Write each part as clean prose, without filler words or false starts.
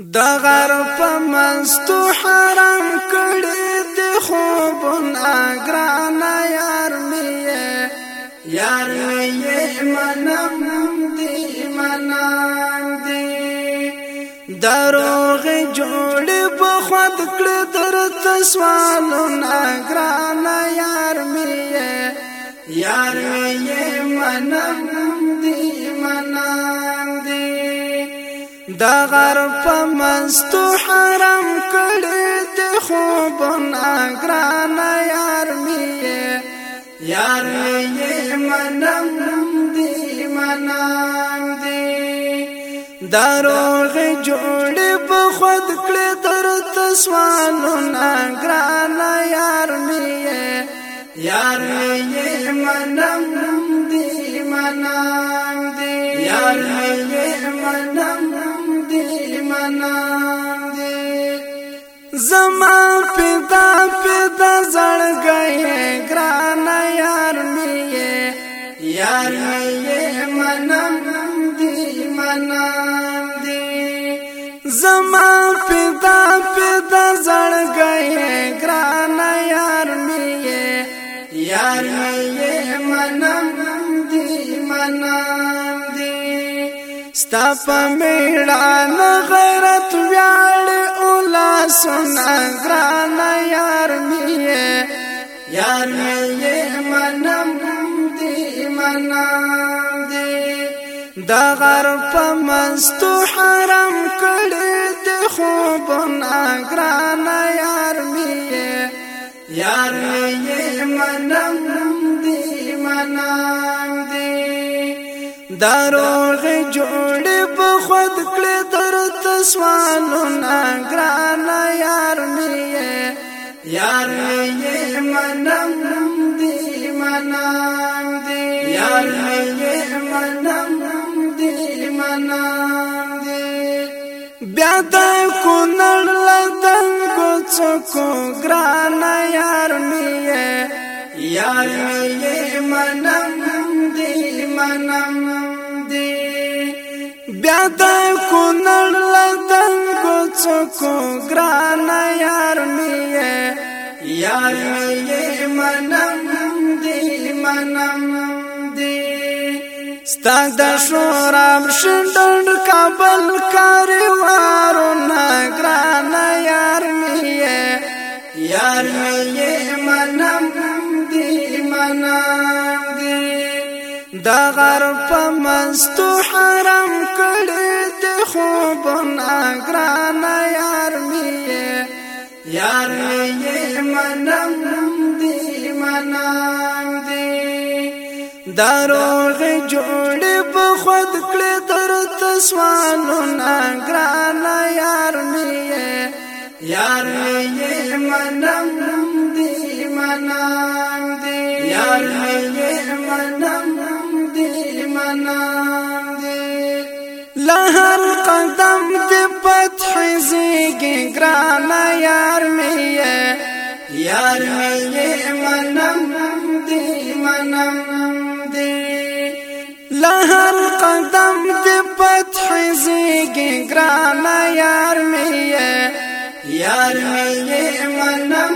د غرب مستو حرام کړي د خوبونه ګران یار مې منم دی دروغ جوړ په خود کړ درته سوالونه ګران یار مې منم دی دا غرب مستو حرام کړي د خوبونه ګران یار مې منم دی دروغ جوړ په خود کړي درته سوالونه ګران یار مې منم دی زما پیدا زړ گئے ګران یار مې منم دی زما پیدا زړ گئے ګران یار مې منم دی ستا په میړانه غیرت ویاړ اولا سنا ګران یار مې منم دی دا غرب مستو حرام کړي د خوبونه ګران یار مې منم دی دروغ جوړ په خود کړي درته سوالونه ګران یار مې منم دی بیا د کونړ لدنګو څوکو ګران یار مې منم دی بیا د کونړ لدنګو څوکو ګران یار مې منم دی ستا د شوراب شندن کابل کاروارونه ګران یار مې منم دی دا غرب مستو حرام کړي د خوبونه ګران یار مې منم دی دروغ جوړ په خود کړي درته سوالونه ګران یار مې منم دی لهر قدم دی فتح زیږي ګران یار مې منم دی لهر قدم دی فتح زیږي ګران یار مې منم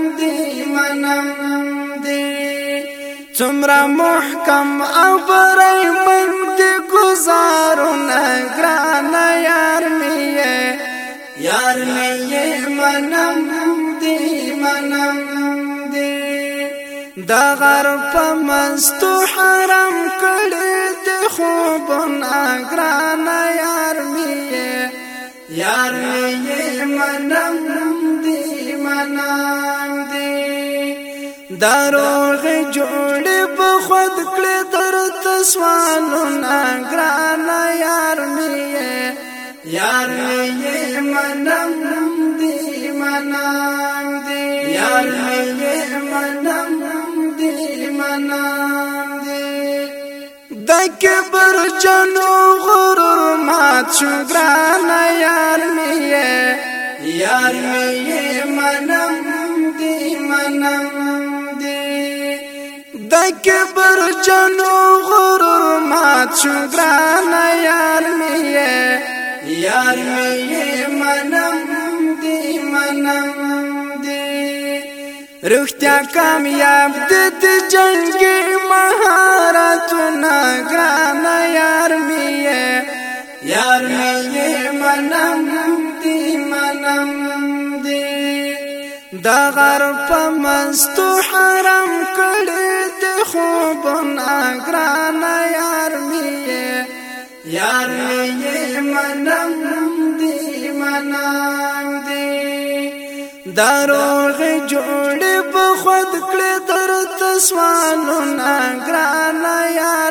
دی څومره محکم او برای من دی گزارونه ګران یار مې منم دی دا غرب مستو حرام کړي د خوبونه ګران یار مې منم دی دروغ جوړ په خود کړي درته سوالونه ګران یار مې منم دی د کبر جنو غرور مات شو ګران یار مې منم دی د کبر جنو غرور مات شو ګران یار مې یار می منم دی رختیا کامیاب د جنگی مهارتونه ګران یار می منم دی دا غر په مستو حرام کړي د خوبونه ګران یار می منم دی داروغ جوړ په خود کړه در تسوالونه ګران یار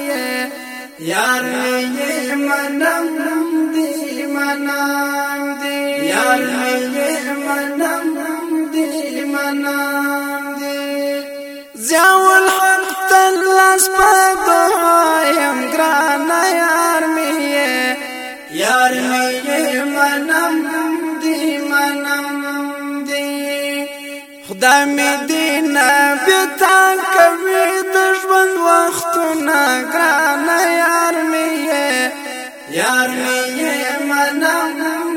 می منم دی یار می منم دی زاول حق تلاس په دعایم ګران یار می منم دی خدای می دینا بیتا کوي د ژوند وختونه ګران یار می منم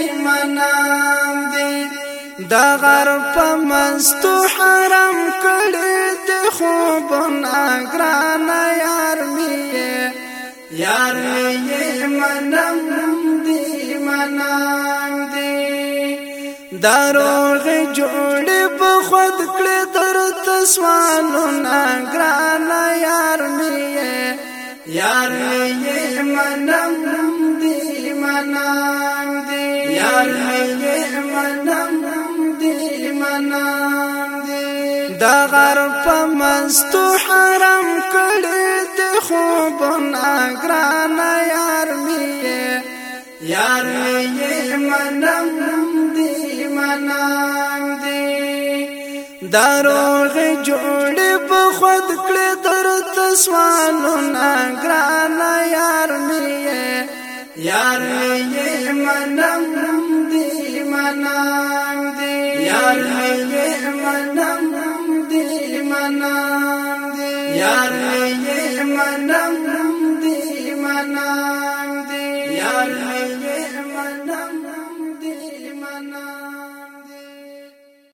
دی دا غر په مستو حرام کړي د خوبونه ګران یار می منم دی داروغ جوړ په خود کړه در تسوالونه ګران یار می منم دی یار می منم دی دا غر په مستو حرام کړي د خوبونه ګران یار می منم دی داروغ جوړ په خود کړه در تسوالونه ګران یار می منم دی یار می منم دی یار می منم دی یار